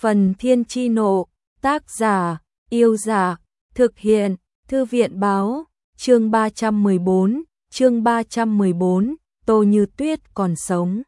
Phần Thiên Chi Nộ, tác giả, Yêu Dạ, thực hiện, Thư viện Báo, chương 314, Tô Như Tuyết còn sống.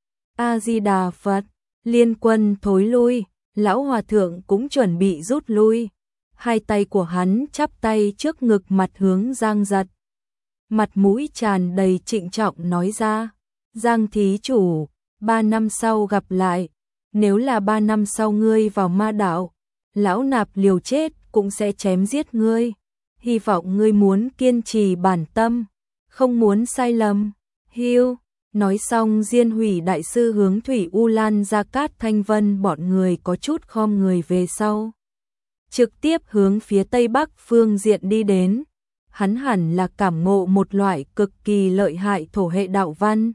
A-di-đà Phật, liên quân thối lui, lão hòa thượng cũng chuẩn bị rút lui. Hai tay của hắn chắp tay trước ngực, mặt hướng Giang Giật. Mặt mũi tràn đầy trịnh trọng nói ra, Giang thí chủ, 3 năm sau gặp lại, nếu là 3 năm sau ngươi vào ma đạo, lão nạp liều chết cũng sẽ chém giết ngươi. Hy vọng ngươi muốn kiên trì bản tâm, không muốn sai lầm. Hiu, nói xong Diên Hủy đại sư hướng Thủy U Lan, Gia Cát Thanh Vân bọn người có chút khom người về sau, trực tiếp hướng phía tây bắc phương diện đi đến. Hắn hẳn là cảm ngộ một loại cực kỳ lợi hại thổ hệ đạo văn,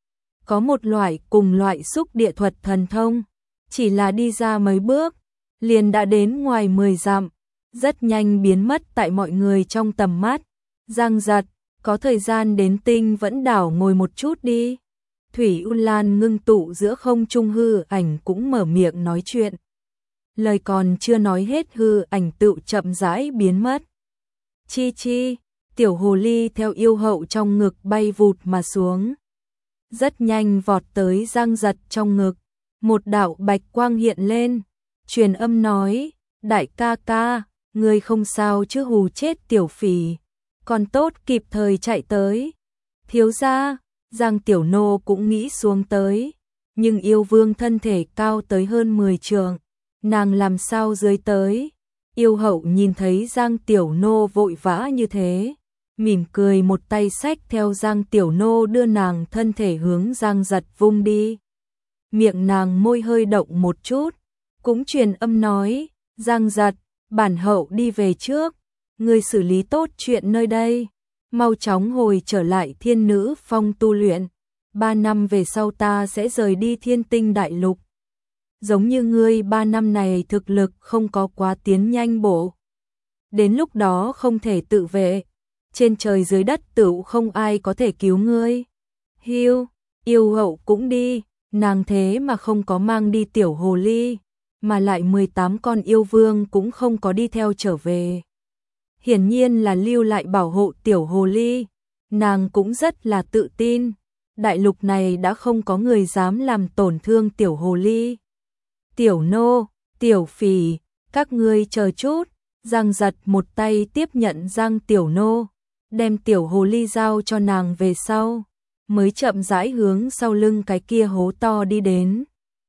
có một loại cùng loại xúc địa thuật thần thông, chỉ là đi ra mấy bước, liền đã đến ngoài 10 dặm, rất nhanh biến mất tại mọi người trong tầm mắt. Giang Giật, có thời gian đến Tinh Vẫn đảo ngồi một chút đi. Thủy U Lan ngưng tụ giữa không trung hư ảnh cũng mở miệng nói chuyện. Lời còn chưa nói hết, hư ảnh tự chậm rãi biến mất. Chi chi, tiểu hồ ly theo yêu hậu trong ngực bay vụt mà xuống. Rất nhanh vọt tới Giang Giật trong ngực, một đạo bạch quang hiện lên, truyền âm nói, đại ca ca, ngươi không sao chứ, hù chết tiểu phỉ, còn tốt kịp thời chạy tới. Thiếu gia, Giang tiểu nô cũng nghĩ xuống tới, nhưng yêu vương thân thể cao tới hơn 10 trượng, nàng làm sao dưới tới. Yêu hậu nhìn thấy Giang tiểu nô vội vã như thế, mỉm cười một tay xách theo Giang tiểu nô đưa nàng thân thể hướng Giang Giật vung đi. Miệng nàng môi hơi động một chút, cũng truyền âm nói, Giang Giật, bản hậu đi về trước, ngươi xử lý tốt chuyện nơi đây, mau chóng hồi trở lại Thiên Nữ Phong tu luyện, 3 năm về sau ta sẽ rời đi Thiên Tinh Đại Lục. Giống như ngươi 3 năm này thực lực không có quá tiến nhanh bộ, đến lúc đó không thể tự vệ, trên trời dưới đất tựu không ai có thể cứu ngươi. Hiu, yêu hậu cũng đi, nàng thế mà không có mang đi tiểu hồ ly, mà lại 18 con yêu vương cũng không có đi theo trở về. Hiển nhiên là lưu lại bảo hộ tiểu hồ ly, nàng cũng rất là tự tin, đại lục này đã không có người dám làm tổn thương tiểu hồ ly. Tiểu nô, tiểu phỉ, các ngươi chờ chút. Giang Giật một tay tiếp nhận Giang tiểu nô, đem tiểu hồ ly giao cho nàng về sau, mới chậm rãi hướng sau lưng cái kia hố to đi đến.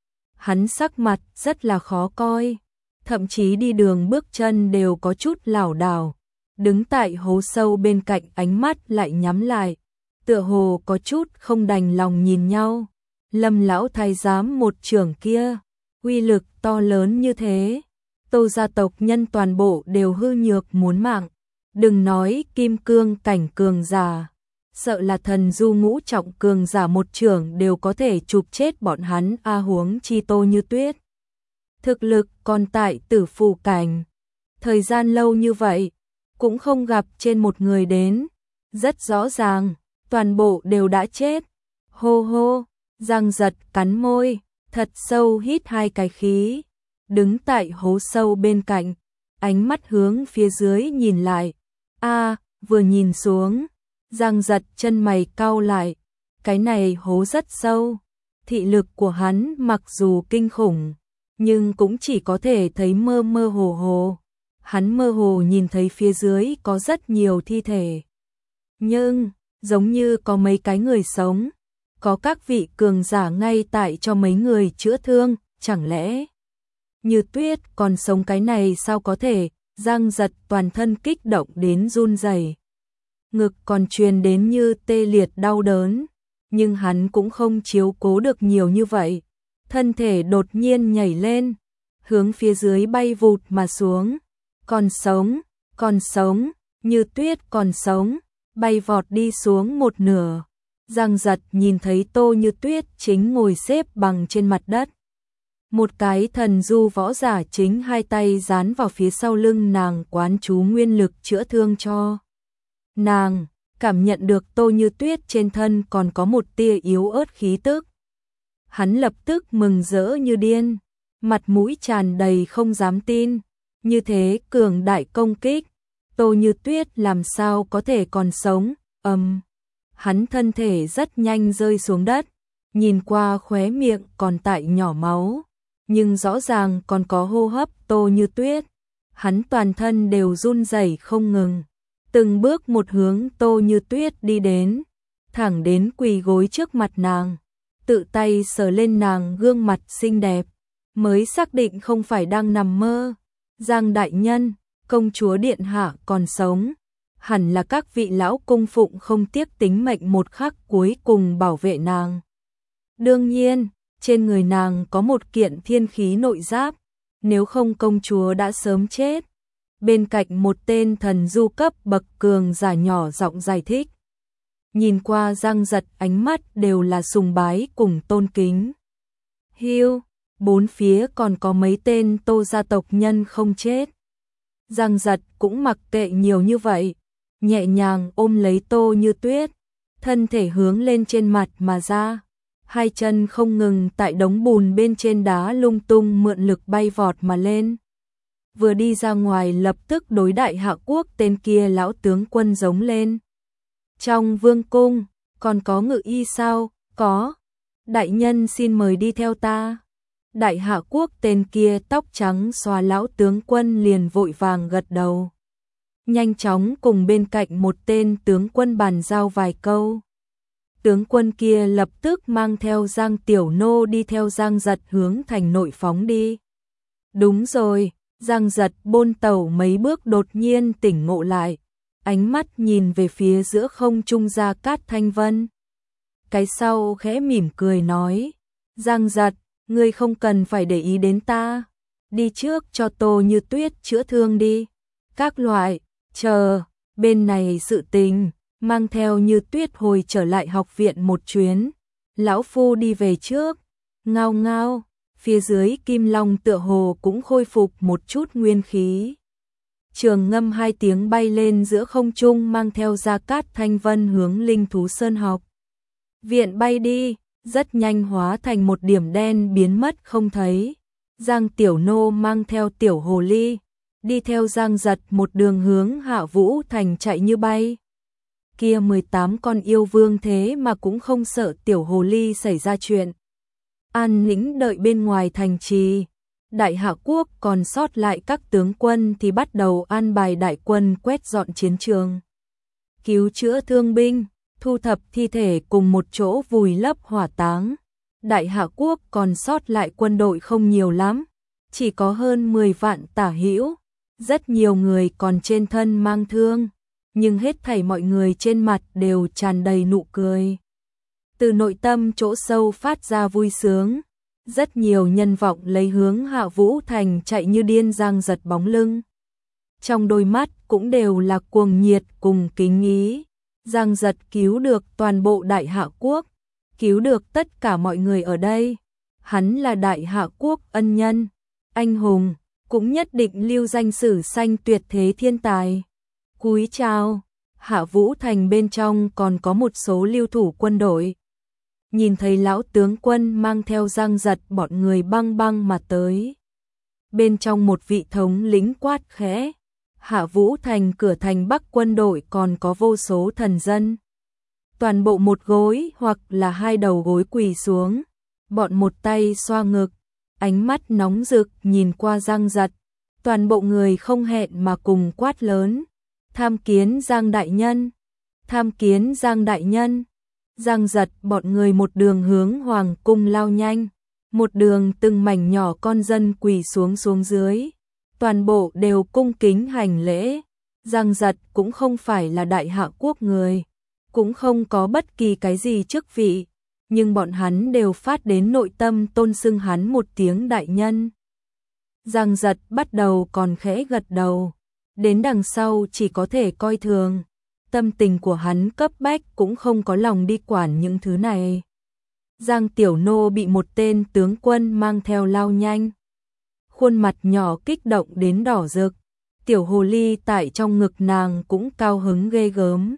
Hắn sắc mặt rất là khó coi, thậm chí đi đường bước chân đều có chút lảo đảo, đứng tại hố sâu bên cạnh, ánh mắt lại nhắm lại, tựa hồ có chút không đành lòng nhìn nhau. Lâm lão thái giám một chưởng kia, uy lực to lớn như thế, Tô gia tộc nhân toàn bộ đều hư nhược muốn mạng, đừng nói kim cương cảnh cường giả, sợ là thần du ngũ trọng cường giả một chưởng đều có thể chụp chết bọn hắn, huống chi Tô Như Tuyết. Thực lực còn tại tử phù cảnh, thời gian lâu như vậy, cũng không gặp trên một người đến, rất rõ ràng, toàn bộ đều đã chết. Hô hô, Giang Giật cắn môi, thật sâu hít 2 cái khí, đứng tại hố sâu bên cạnh, ánh mắt hướng phía dưới nhìn lại. Vừa nhìn xuống, Giang Giật chân mày cau lại, cái này hố rất sâu, thị lực của hắn mặc dù kinh khủng, nhưng cũng chỉ có thể thấy mơ mơ hồ hồ. Hắn mơ hồ nhìn thấy phía dưới có rất nhiều thi thể, nhưng giống như có mấy cái người sống, có các vị cường giả ngay tại cho mấy người chữa thương, chẳng lẽ Như Tuyết còn sống? Cái này sao có thể? Giang Giật toàn thân kích động đến run rẩy, ngực còn truyền đến như tê liệt đau đớn, nhưng hắn cũng không chiếu cố được nhiều như vậy, thân thể đột nhiên nhảy lên, hướng phía dưới bay vụt mà xuống. Còn sống, Như Tuyết còn sống, bay vọt đi xuống một nửa. Giang Giật nhìn thấy Tô Như Tuyết chính ngồi xếp bằng trên mặt đất. Một cái thần du võ giả chính 2 tay dán vào phía sau lưng nàng, quán chú nguyên lực chữa thương cho nàng, cảm nhận được Tô Như Tuyết trên thân còn có một tia yếu ớt khí tức. Hắn lập tức mừng rỡ như điên, mặt mũi tràn đầy không dám tin, như thế cường đại công kích, Tô Như Tuyết làm sao có thể còn sống, hắn thân thể rất nhanh rơi xuống đất, nhìn qua khóe miệng còn tại nhỏ máu, nhưng rõ ràng còn có hô hấp Tô Như Tuyết, hắn toàn thân đều run rẩy không ngừng, từng bước một hướng Tô Như Tuyết đi đến, thẳng đến quỳ gối trước mặt nàng, tự tay sờ lên nàng gương mặt xinh đẹp, mới xác định không phải đang nằm mơ. Giang đại nhân, công chúa điện hạ còn sống, hẳn là các vị lão cung phụng không tiếc tính mệnh một khắc cuối cùng bảo vệ nàng. Đương nhiên, trên người nàng có một kiện thiên khí nội giáp, nếu không công chúa đã sớm chết. Bên cạnh một tên thần du cấp bậc cường giả nhỏ giọng giải thích. Nhìn qua Giang Giật ánh mắt đều là sùng bái cùng tôn kính. Hiu, bốn phía còn có mấy tên Tô gia tộc nhân không chết. Giang Giật cũng mặc kệ nhiều như vậy, nhẹ nhàng ôm lấy Tô Như Tuyết, thân thể hướng lên trên mặt mà ra, hai chân không ngừng tại đống bùn bên trên đá lung tung mượn lực bay vọt mà lên. Vừa đi ra ngoài lập tức đối Đại Hạ Quốc tên kia lão tướng quân giống lên. Trong vương cung, còn có ngự y sao? Có. Đại nhân xin mời đi theo ta. Đại Hạ Quốc tên kia tóc trắng xòa lão tướng quân liền vội vàng gật đầu. Nhanh chóng cùng bên cạnh một tên tướng quân bàn giao vài câu. Tướng quân kia lập tức mang theo Giang Tiểu Nô đi theo Giang Giật hướng thành nội phóng đi. Đúng rồi, Giang Giật bôn tẩu mấy bước đột nhiên tỉnh ngộ lại, ánh mắt nhìn về phía giữa không trung Gia Cát Thanh Vân. Cái sau khẽ mỉm cười nói, Giang Giật, ngươi không cần phải để ý đến ta, đi trước cho Tô Như Tuyết chữa thương đi. Các loại, chờ, bên này sự tình, mang theo Như Tuyết hồi trở lại học viện một chuyến. Lão phu đi về trước, ngao ngao, phía dưới Kim Long tựa hồ cũng khôi phục một chút nguyên khí. Trường ngâm hai tiếng bay lên giữa không trung mang theo Gia Cát Thanh Vân hướng Linh Thú Sơn học viện bay đi, rất nhanh hóa thành một điểm đen biến mất không thấy. Giang Tiểu Nô mang theo Tiểu Hồ Ly, đi theo Giang Giật một đường hướng Hạ Vũ Thành chạy như bay. Kia 18 con yêu vương thế mà cũng không sợ Tiểu Hồ Ly xảy ra chuyện. An lĩnh đợi bên ngoài thành trì. Đại Hạ Quốc còn sót lại các tướng quân thì bắt đầu an bài đại quân quét dọn chiến trường. Cứu chữa thương binh, thu thập thi thể cùng một chỗ vùi lấp hỏa táng. Đại Hạ Quốc còn sót lại quân đội không nhiều lắm, chỉ có hơn 10 vạn tả hữu. Rất nhiều người còn trên thân mang thương, nhưng hết thảy mọi người trên mặt đều tràn đầy nụ cười. Từ nội tâm chỗ sâu phát ra vui sướng. Rất nhiều nhân vọng lấy hướng Hạ Vũ Thành chạy như điên Giang Giật bóng lưng. Trong đôi mắt cũng đều là cuồng nhiệt cùng kính ý. Giang Giật cứu được toàn bộ Đại Hạ Quốc, cứu được tất cả mọi người ở đây. Hắn là Đại Hạ Quốc ân nhân, anh hùng, cũng nhất định lưu danh sử sanh tuyệt thế thiên tài. Cúi chào, Hạ Vũ Thành bên trong còn có một số lưu thủ quân đội. Nhìn thấy lão tướng quân mang theo Giang Giật bọn người băng băng mà tới. Bên trong một vị thống lĩnh quát khẽ, Hạ Vũ Thành cửa thành Bắc quân đội còn có vô số thần dân. Toàn bộ một gối hoặc là hai đầu gối quỳ xuống, bọn một tay xoa ngực, ánh mắt nóng rực nhìn qua Giang Giật. Toàn bộ người không hẹn mà cùng quát lớn, tham kiến Giang đại nhân, tham kiến Giang đại nhân. Giang Giật bọn người một đường hướng hoàng cung lao nhanh, một đường từng mảnh nhỏ con dân quỳ xuống dưới, toàn bộ đều cung kính hành lễ. Giang Giật cũng không phải là Đại Hạ Quốc người, cũng không có bất kỳ cái gì chức vị, nhưng bọn hắn đều phát đến nội tâm tôn xưng hắn một tiếng đại nhân. Giang Giật bắt đầu còn khẽ gật đầu, đến đằng sau chỉ có thể coi thường. Tâm tình của hắn cấp bách cũng không có lòng đi quản những thứ này. Giang Tiểu Nô bị một tên tướng quân mang theo lao nhanh. Khuôn mặt nhỏ kích động đến đỏ rực. Tiểu Hồ Ly tại trong ngực nàng cũng cao hứng ghê gớm.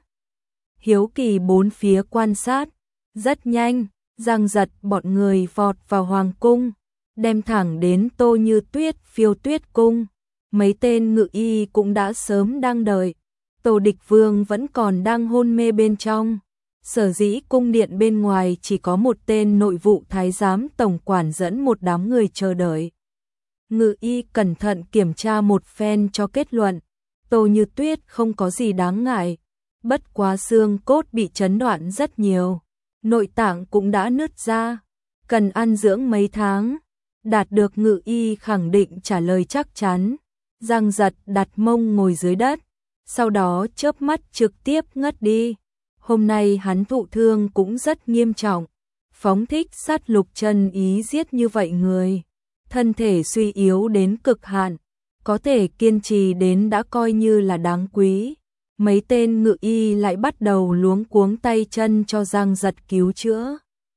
Hiếu kỳ bốn phía quan sát. Rất nhanh, Giang Giật bọn người vọt vào hoàng cung. đem thẳng đến Tô Như Tuyết Phiêu Tuyết cung. Mấy tên ngự y cũng đã sớm đang đợi. Tô Địch Vương vẫn còn đang hôn mê bên trong. Sở dĩ cung điện bên ngoài chỉ có một tên nội vụ thái giám tổng quản dẫn một đám người chờ đợi. Ngự y cẩn thận kiểm tra một phen cho kết luận. Tô Như Tuyết không có gì đáng ngại. Bất quá xương cốt bị chấn đoạn rất nhiều. Nội tạng cũng đã nứt ra. Cần ăn dưỡng mấy tháng. Đạt được ngự y khẳng định trả lời chắc chắn. Giang Giật đặt mông ngồi dưới đất. Sau đó chớp mắt trực tiếp ngất đi. Hôm nay hắn thụ thương cũng rất nghiêm trọng. Phóng thích sát lục chân ý giết như vậy người. Thân thể suy yếu đến cực hạn. Có thể kiên trì đến đã coi như là đáng quý. Mấy tên ngự y lại bắt đầu luống cuống tay chân cho Giang Giật cứu chữa.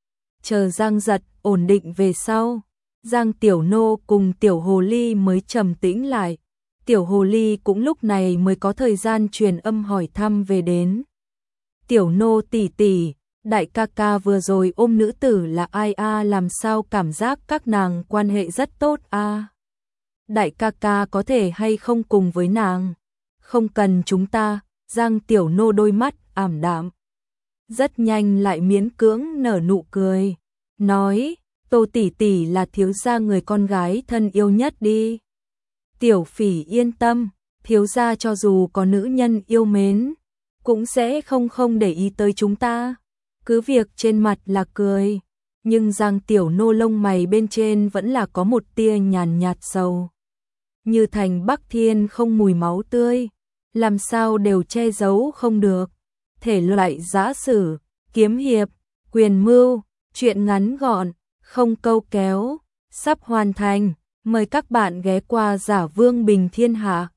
Chờ Giang Giật ổn định về sau, Giang Tiểu Nô cùng Tiểu Hồ Ly mới trầm tĩnh lại. Tiểu Hồ Ly cũng lúc này mới có thời gian truyền âm hỏi thăm về đến. Tiểu Nô tỷ tỷ, đại ca ca vừa rồi ôm nữ tử là ai a, làm sao cảm giác các nàng quan hệ rất tốt a? Đại ca ca có thể hay không cùng với nàng? Không cần chúng ta. Giang Tiểu Nô đôi mắt ảm đạm. Rất nhanh lại miễn cưỡng nở nụ cười. Nói, Tô tỷ tỷ là thiếu gia người con gái thân yêu nhất đi. Tiểu Phỉ yên tâm, thiếu gia cho dù có nữ nhân yêu mến, cũng sẽ không để ý tới chúng ta. Cứ việc trên mặt là cười, nhưng Giang Tiểu Nô lông mày bên trên vẫn là có một tia nhàn nhạt sầu. Như thành Bắc Thiên không mùi máu tươi, làm sao đều che giấu không được. Thể loại giã sử, kiếm hiệp, quyền mưu, truyện ngắn gọn, không câu kéo, sắp hoàn thành. Mời các bạn ghé qua Giả Vương Bình Thiên Hạ.